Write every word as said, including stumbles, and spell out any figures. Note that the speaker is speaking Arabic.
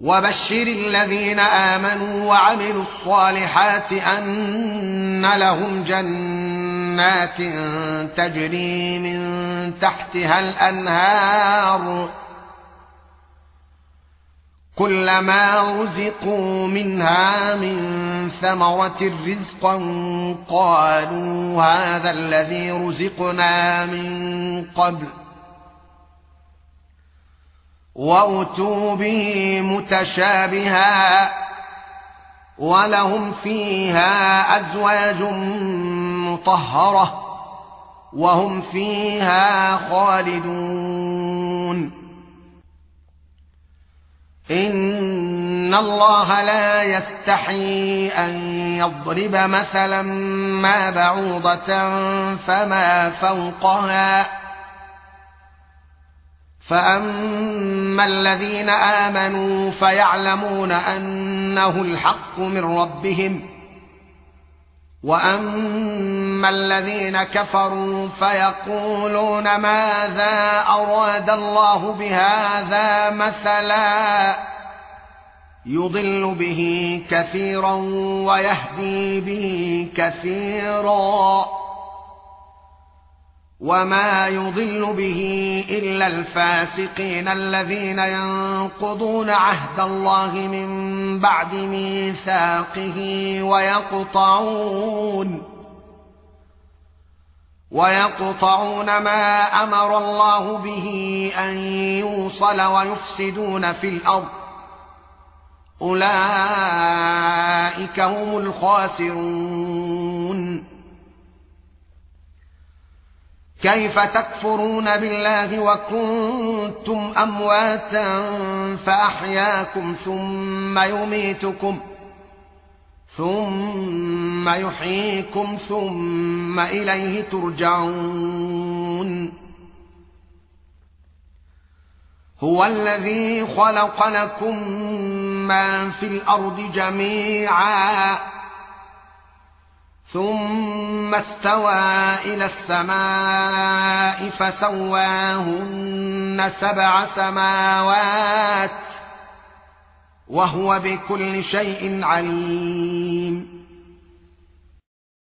وبشر الذين آمنوا وعملوا الصالحات أن لهم جنات تجري من تحتها الأنهار كلما رزقوا منها من ثمرة رزقا قالوا هذا الذي رزقنا من قبل وأتوا به متشابها ولهم فيها أزواج مطهرة وهم فيها خالدون إن الله لا يستحي أن يضرب مثلا ما بعوضة فما فوقها فأما الذين آمنوا فيعلمون أنه الحق من ربهم وأما الذين كفروا فيقولون ماذا أراد الله بهذا مثلا يضل به كثيرا ويهدي به كثيرا وما يضل به إلا الفاسقين الذين ينقضون عهد الله من بعد ميثاقه ويقطعون ويقطعون ما أمر الله به أن يوصل ويفسدون في الأرض أولئك هم الخاسرون كيف تكفرون بالله وكنتم أمواتا فأحياكم ثم يميتكم ثم يحييكم ثم إليه ترجعون هو الذي خلق لكم ما في الأرض جميعا ثم استوى إلى السماء فسواهن سبع سماوات وهو بكل شيء عليم